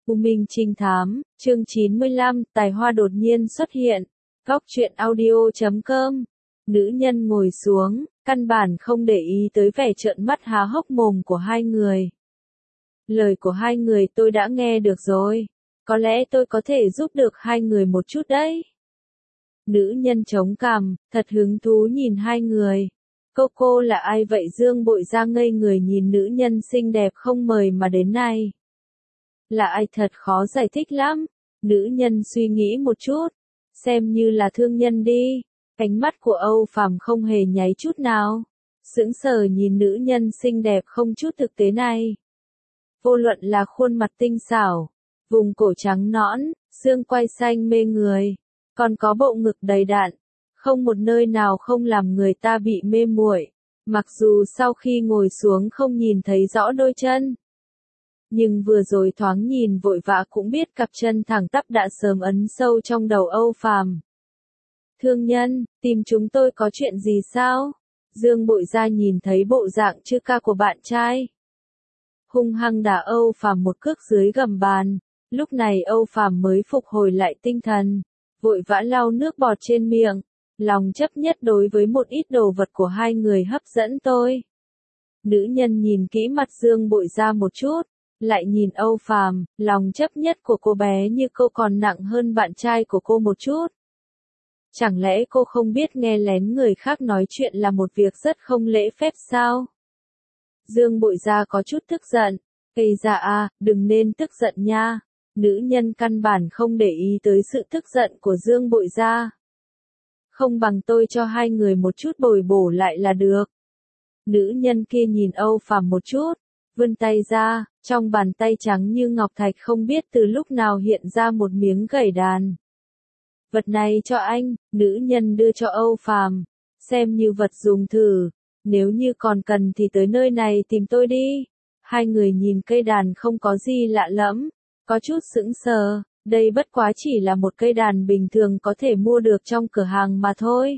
U Minh Trinh Thám, chương 95, tài hoa đột nhiên xuất hiện. Góc truyện audio.com. Nữ nhân ngồi xuống, căn bản không để ý tới vẻ trợn mắt há hốc mồm của hai người. Lời của hai người tôi đã nghe được rồi. Có lẽ tôi có thể giúp được hai người một chút đấy. Nữ nhân chống cằm, thật hứng thú nhìn hai người. Cô là ai vậy? Dương Bội Gia ngây người nhìn nữ nhân xinh đẹp không mời mà đến này. Là ai thật khó giải thích lắm. Nữ nhân suy nghĩ một chút. Xem như là thương nhân đi. Ánh mắt của Âu Phàm không hề nháy chút nào. Sững sờ nhìn nữ nhân xinh đẹp không chút thực tế này. Vô luận là khuôn mặt tinh xảo, vùng cổ trắng nõn, xương quai xanh mê người, còn có bộ ngực đầy đặn, không một nơi nào không làm người ta bị mê muội. Mặc dù sau khi ngồi xuống không nhìn thấy rõ đôi chân, nhưng vừa rồi thoáng nhìn vội vã cũng biết cặp chân thẳng tắp đã sớm ấn sâu trong đầu Âu Phàm. Thương nhân, tìm chúng tôi có chuyện gì sao? Dương Bội Gia nhìn thấy bộ dạng chư ca của bạn trai, hung hăng đá Âu Phàm một cước dưới gầm bàn. Lúc này Âu Phàm mới phục hồi lại tinh thần, vội vã lau nước bọt trên miệng. Lòng chấp nhất đối với một ít đồ vật của hai người hấp dẫn tôi. Nữ nhân nhìn kỹ mặt Dương Bội Gia một chút, lại nhìn Âu Phàm, lòng chấp nhất của cô bé như cô còn nặng hơn bạn trai của cô một chút. Chẳng lẽ cô không biết nghe lén người khác nói chuyện là một việc rất không lễ phép sao? Dương Bội Gia có chút tức giận. Ây da à, đừng nên tức giận nha. Nữ nhân căn bản không để ý tới sự tức giận của Dương Bội Gia. Không bằng tôi cho hai người một chút bồi bổ lại là được. Nữ nhân kia nhìn Âu Phàm một chút, vươn tay ra, trong bàn tay trắng như ngọc thạch không biết từ lúc nào hiện ra một miếng gảy đàn. Vật này cho anh, nữ nhân đưa cho Âu Phàm, xem như vật dùng thử, nếu như còn cần thì tới nơi này tìm tôi đi. Hai người nhìn cây đàn không có gì lạ lẫm, có chút sững sờ, đây bất quá chỉ là một cây đàn bình thường có thể mua được trong cửa hàng mà thôi.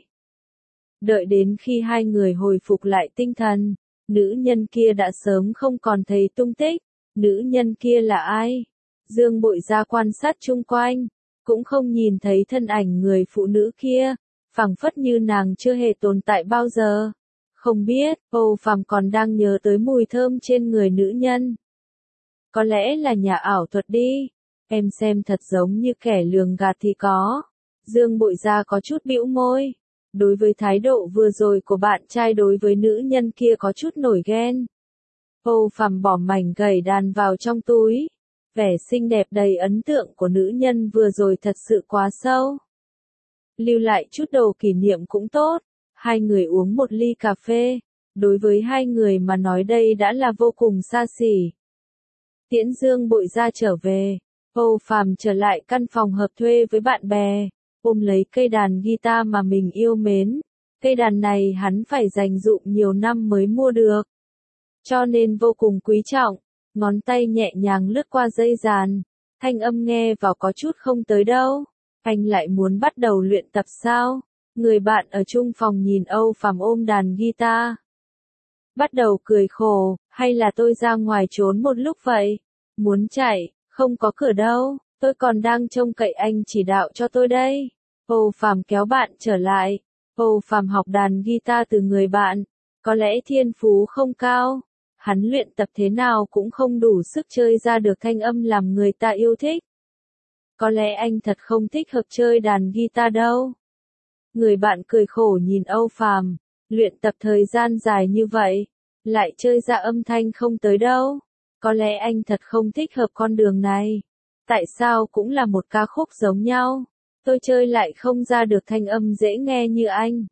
Đợi đến khi hai người hồi phục lại tinh thần, nữ nhân kia đã sớm không còn thấy tung tích. Nữ nhân kia là ai? Dương Bội Gia quan sát chung quanh, cũng không nhìn thấy thân ảnh người phụ nữ kia, phảng phất như nàng chưa hề tồn tại bao giờ. Không biết, Âu Phàm còn đang nhớ tới mùi thơm trên người nữ nhân. Có lẽ là nhà ảo thuật đi, em xem thật giống như kẻ lường gạt thì có. Dương Bội Gia có chút bĩu môi. Đối với thái độ vừa rồi của bạn trai đối với nữ nhân kia có chút nổi ghen. Âu Phàm bỏ mảnh gảy đàn vào trong túi. Vẻ xinh đẹp đầy ấn tượng của nữ nhân vừa rồi thật sự quá sâu. Lưu lại chút đồ kỷ niệm cũng tốt. Hai người uống một ly cà phê. Đối với hai người mà nói đây đã là vô cùng xa xỉ. Tiễn Dương Bội Gia trở về. Âu Phàm trở lại căn phòng hợp thuê với bạn bè. Ôm lấy cây đàn guitar mà mình yêu mến. Cây đàn này hắn phải dành dụm nhiều năm mới mua được, cho nên vô cùng quý trọng. Ngón tay nhẹ nhàng lướt qua dây đàn, thanh âm nghe vào có chút không tới đâu. Anh lại muốn bắt đầu luyện tập sao? Người bạn ở chung phòng nhìn Âu Phàm ôm đàn guitar, bắt đầu cười khổ. Hay là tôi ra ngoài trốn một lúc vậy? Muốn chạy, không có cửa đâu, tôi còn đang trông cậy anh chỉ đạo cho tôi đây. Âu Phàm kéo bạn trở lại. Âu Phàm học đàn guitar từ người bạn, có lẽ thiên phú không cao. Hắn luyện tập thế nào cũng không đủ sức chơi ra được thanh âm làm người ta yêu thích. Có lẽ anh thật không thích hợp chơi đàn guitar đâu. Người bạn cười khổ nhìn Âu Phàm, luyện tập thời gian dài như vậy, lại chơi ra âm thanh không tới đâu. Có lẽ anh thật không thích hợp con đường này. Tại sao cũng là một ca khúc giống nhau, tôi chơi lại không ra được thanh âm dễ nghe như anh.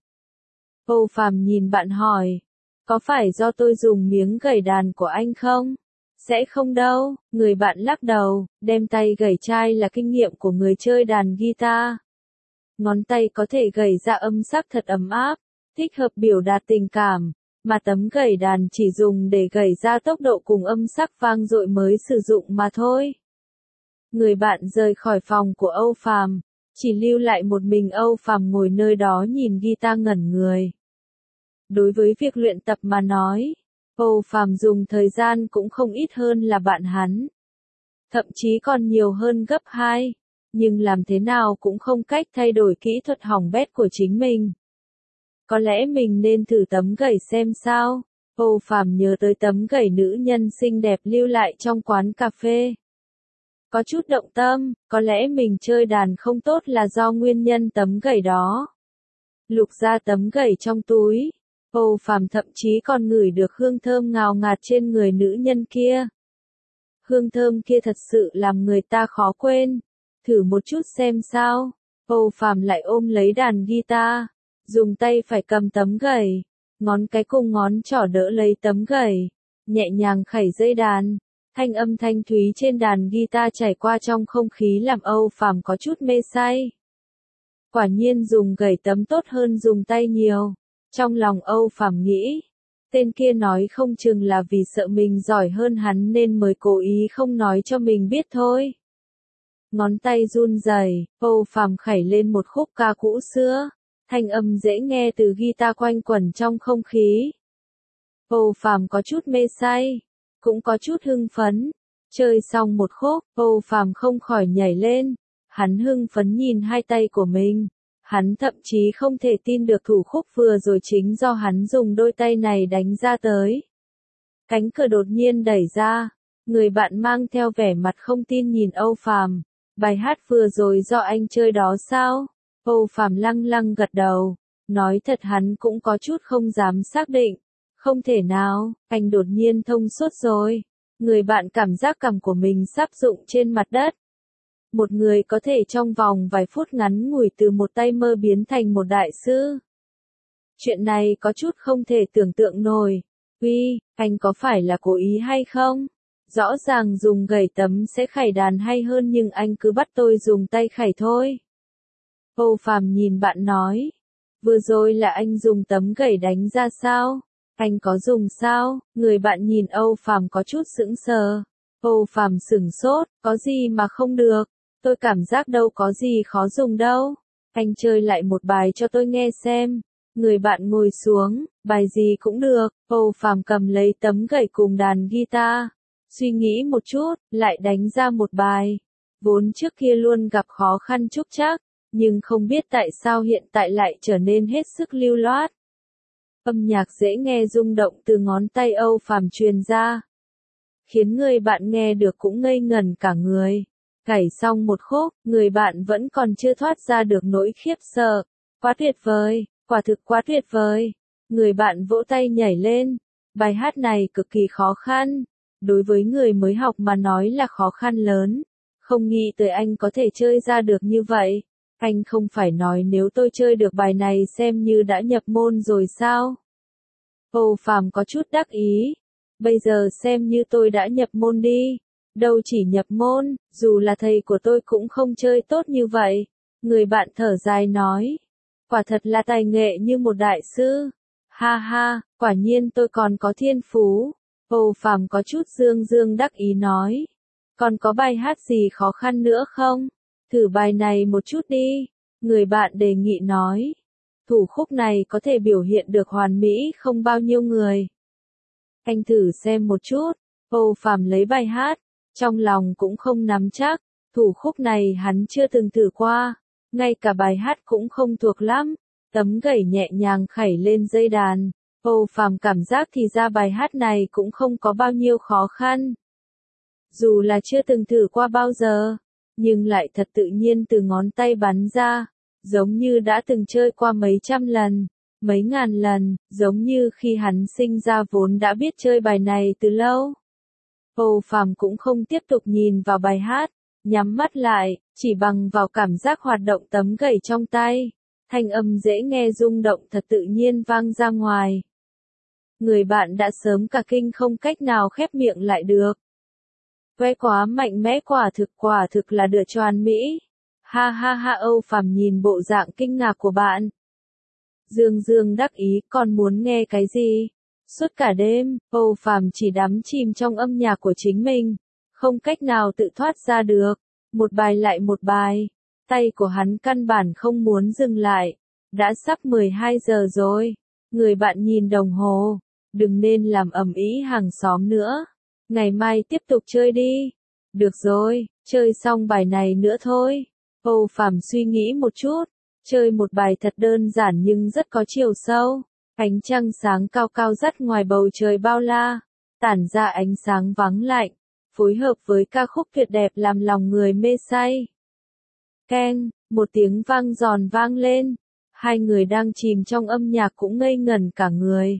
Âu Phàm nhìn bạn hỏi, có phải do tôi dùng miếng gảy đàn của anh không? Sẽ không đâu, người bạn lắc đầu, đem tay gảy chai là kinh nghiệm của người chơi đàn guitar. Ngón tay có thể gảy ra âm sắc thật ấm áp, thích hợp biểu đạt tình cảm, mà tấm gảy đàn chỉ dùng để gảy ra tốc độ cùng âm sắc vang dội mới sử dụng mà thôi. Người bạn rời khỏi phòng của Âu Phàm, chỉ lưu lại một mình Âu Phàm ngồi nơi đó nhìn guitar ngẩn người. Đối với việc luyện tập mà nói, Âu Phàm dùng thời gian cũng không ít hơn là bạn hắn. thậm chí còn nhiều hơn gấp 2. Nhưng làm thế nào cũng không cách thay đổi kỹ thuật hỏng bét của chính mình. Có lẽ mình nên thử tấm gẩy xem sao. Âu Phàm nhớ tới tấm gẩy nữ nhân xinh đẹp lưu lại trong quán cà phê. Có chút động tâm, có lẽ mình chơi đàn không tốt là do nguyên nhân tấm gẩy đó. Lục ra tấm gẩy trong túi. Âu Phàm thậm chí còn ngửi được hương thơm ngào ngạt trên người nữ nhân kia. Hương thơm kia thật sự làm người ta khó quên. Thử một chút xem sao. Âu Phàm lại ôm lấy đàn guitar, dùng tay phải cầm tấm gẩy, ngón cái cùng ngón trỏ đỡ lấy tấm gẩy, nhẹ nhàng khẩy dây đàn. Thanh âm thanh thúy trên đàn guitar chảy qua trong không khí làm Âu Phàm có chút mê say. Quả nhiên dùng gẩy tấm tốt hơn dùng tay nhiều. Trong lòng Âu Phàm nghĩ, tên kia nói không chừng là vì sợ mình giỏi hơn hắn nên mới cố ý không nói cho mình biết thôi. Ngón tay run rẩy, Âu Phàm khẩy lên một khúc ca cũ xưa, thanh âm dễ nghe từ guitar quanh quẩn trong không khí. Âu Phàm có chút mê say, cũng có chút hưng phấn. Chơi xong một khúc, Âu Phàm không khỏi nhảy lên, hắn hưng phấn nhìn hai tay của mình. Hắn thậm chí không thể tin được thủ khúc vừa rồi chính do hắn dùng đôi tay này đánh ra tới. Cánh cửa đột nhiên đẩy ra, người bạn mang theo vẻ mặt không tin nhìn Âu Phàm. Bài hát vừa rồi do anh chơi đó sao? Âu Phàm lăng lăng gật đầu, nói thật hắn cũng có chút không dám xác định. Không thể nào, anh đột nhiên thông suốt rồi. Người bạn cảm giác cằm của mình sắp rụng trên mặt đất. Một người có thể trong vòng vài phút ngắn ngủi từ một tay mơ biến thành một đại sư. Chuyện này có chút không thể tưởng tượng nổi. Uy, anh có phải là cố ý hay không? Rõ ràng dùng gẩy tấm sẽ khẩy đàn hay hơn nhưng anh cứ bắt tôi dùng tay khẩy thôi. Âu Phàm nhìn bạn nói. Vừa rồi là anh dùng tấm gẩy đánh ra sao? Anh có dùng sao? Người bạn nhìn Âu Phàm có chút sững sờ. Âu Phàm sửng sốt, có gì mà không được? Tôi cảm giác đâu có gì khó dùng đâu. Anh chơi lại một bài cho tôi nghe xem. Người bạn ngồi xuống, bài gì cũng được. Âu Phàm cầm lấy tấm gẩy cùng đàn guitar. Suy nghĩ một chút, lại đánh ra một bài. Vốn trước kia luôn gặp khó khăn trúc trắc, nhưng không biết tại sao hiện tại lại trở nên hết sức lưu loát. Âm nhạc dễ nghe rung động từ ngón tay Âu Phàm truyền ra, khiến người bạn nghe được cũng ngây ngẩn cả người. Gảy xong một khúc, người bạn vẫn còn chưa thoát ra được nỗi khiếp sợ. Quá tuyệt vời, quả thực quá tuyệt vời. Người bạn vỗ tay nhảy lên. Bài hát này cực kỳ khó khăn. Đối với người mới học mà nói là khó khăn lớn. Không nghĩ tới anh có thể chơi ra được như vậy. Anh không phải nói nếu tôi chơi được bài này xem như đã nhập môn rồi sao? Âu Phàm có chút đắc ý. Bây giờ xem như tôi đã nhập môn đi. Đâu chỉ nhập môn, dù là thầy của tôi cũng không chơi tốt như vậy. Người bạn thở dài nói. Quả thật là tài nghệ như một đại sư. Ha ha, quả nhiên tôi còn có thiên phú. Âu Phàm có chút dương dương đắc ý nói. Còn có bài hát gì khó khăn nữa không? Thử bài này một chút đi. Người bạn đề nghị nói. Thủ khúc này có thể biểu hiện được hoàn mỹ không bao nhiêu người. Anh thử xem một chút. Âu Phàm lấy bài hát. Trong lòng cũng không nắm chắc. Thủ khúc này hắn chưa từng thử qua. Ngay cả bài hát cũng không thuộc lắm. Tấm gẩy nhẹ nhàng khẩy lên dây đàn. Âu Phàm cảm giác thì ra bài hát này cũng không có bao nhiêu khó khăn. Dù là chưa từng thử qua bao giờ, nhưng lại thật tự nhiên từ ngón tay bắn ra, giống như đã từng chơi qua mấy trăm lần, mấy ngàn lần, giống như khi hắn sinh ra vốn đã biết chơi bài này từ lâu. Âu Phàm cũng không tiếp tục nhìn vào bài hát, nhắm mắt lại, chỉ bằng vào cảm giác hoạt động tấm gẩy trong tay. Thanh âm dễ nghe rung động thật tự nhiên vang ra ngoài. Người bạn đã sớm cả kinh không cách nào khép miệng lại được. Quê quá mạnh mẽ quả thực là đựa choàn Mỹ. Ha ha ha Âu Phàm nhìn bộ dạng kinh ngạc của bạn. Dương dương đắc ý còn muốn nghe cái gì? Suốt cả đêm, Âu Phàm chỉ đắm chìm trong âm nhạc của chính mình. Không cách nào tự thoát ra được. Một bài lại một bài. Tay của hắn căn bản không muốn dừng lại. Đã sắp 12 giờ rồi. Người bạn nhìn đồng hồ. Đừng nên làm ầm ĩ hàng xóm nữa. Ngày mai tiếp tục chơi đi. Được rồi, chơi xong bài này nữa thôi. Âu Phàm suy nghĩ một chút, chơi một bài thật đơn giản nhưng rất có chiều sâu. Ánh trăng sáng cao cao dắt ngoài bầu trời bao la, tản ra ánh sáng vắng lạnh, phối hợp với ca khúc tuyệt đẹp làm lòng người mê say. Keng, một tiếng vang giòn vang lên, hai người đang chìm trong âm nhạc cũng ngây ngẩn cả người.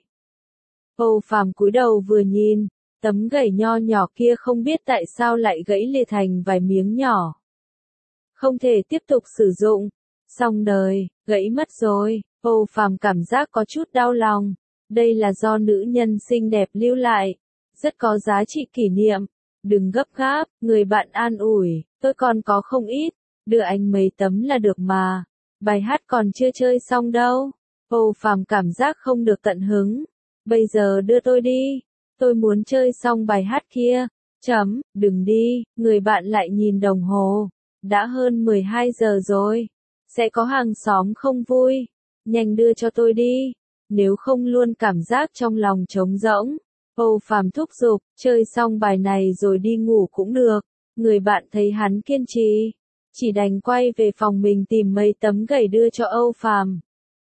Âu Phàm cúi đầu vừa nhìn, tấm gậy nho nhỏ kia không biết tại sao lại gãy lìa thành vài miếng nhỏ. Không thể tiếp tục sử dụng, xong đời, gãy mất rồi. Âu Phàm cảm giác có chút đau lòng, đây là do nữ nhân xinh đẹp lưu lại, rất có giá trị kỷ niệm. Đừng gấp gáp, người bạn an ủi, tôi còn có không ít, đưa anh mấy tấm là được mà, bài hát còn chưa chơi xong đâu. Âu Phàm cảm giác không được tận hứng, bây giờ đưa tôi đi, tôi muốn chơi xong bài hát kia. Đừng đi, người bạn lại nhìn đồng hồ, đã hơn 12 giờ rồi, sẽ có hàng xóm không vui, nhanh đưa cho tôi đi, nếu không luôn cảm giác trong lòng trống rỗng. Âu Phàm thúc giục, chơi xong bài này rồi đi ngủ cũng được. Người bạn thấy hắn kiên trì, chỉ đành quay về phòng mình tìm mấy tấm gậy đưa cho Âu Phàm.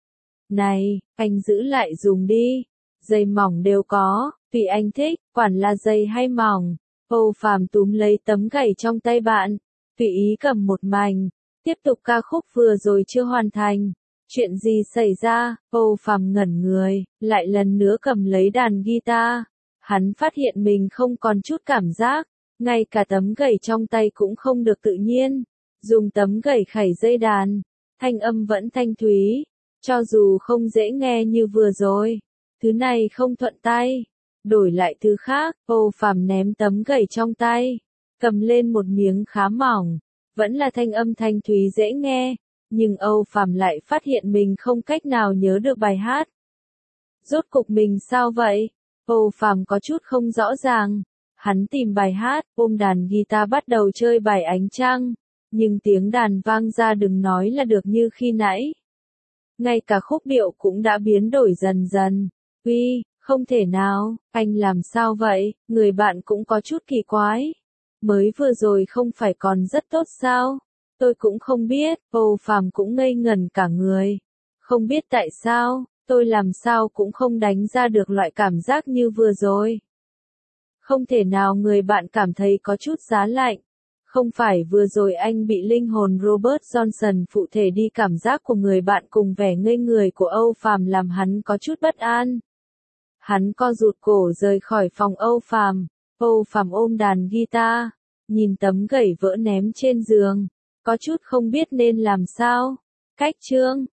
Này, anh giữ lại dùng đi, dây mỏng đều có, tùy anh thích, quản là dày hay mỏng. Âu Phàm túm lấy tấm gậy trong tay bạn, tùy ý cầm một mảnh, tiếp tục ca khúc vừa rồi chưa hoàn thành. Chuyện gì xảy ra? Âu Phàm ngẩn người, lại lần nữa cầm lấy đàn guitar. Hắn phát hiện mình không còn chút cảm giác, ngay cả tấm gậy trong tay cũng không được tự nhiên. Dùng tấm gậy khẩy dây đàn, thanh âm vẫn thanh thúy, cho dù không dễ nghe như vừa rồi. Thứ này không thuận tay, đổi lại thứ khác. Âu Phàm ném tấm gậy trong tay, cầm lên một miếng khá mỏng, vẫn là thanh âm thanh thúy dễ nghe, nhưng Âu Phàm lại phát hiện mình không cách nào nhớ được bài hát. Rốt cục mình sao vậy? Âu Phàm có chút không rõ ràng. Hắn tìm bài hát, ôm đàn guitar bắt đầu chơi bài Ánh Trăng, nhưng tiếng đàn vang ra đừng nói là được như khi nãy. Ngay cả khúc điệu cũng đã biến đổi dần dần. Uy, không thể nào, anh làm sao vậy? Người bạn cũng có chút kỳ quái. Mới vừa rồi không phải còn rất tốt sao? Tôi cũng không biết. Âu Phàm cũng ngây ngẩn cả người. Không biết tại sao, tôi làm sao cũng không đánh ra được loại cảm giác như vừa rồi. Không thể nào, người bạn cảm thấy có chút giá lạnh. Không phải vừa rồi anh bị linh hồn Robert Johnson phụ thể đi, cảm giác của người bạn cùng vẻ ngây người của Âu Phàm làm hắn có chút bất an. Hắn co rụt cổ rời khỏi phòng Âu Phàm. Âu Phàm ôm đàn guitar, nhìn tấm gậy vỡ ném trên giường, có chút không biết nên làm sao. Cách chương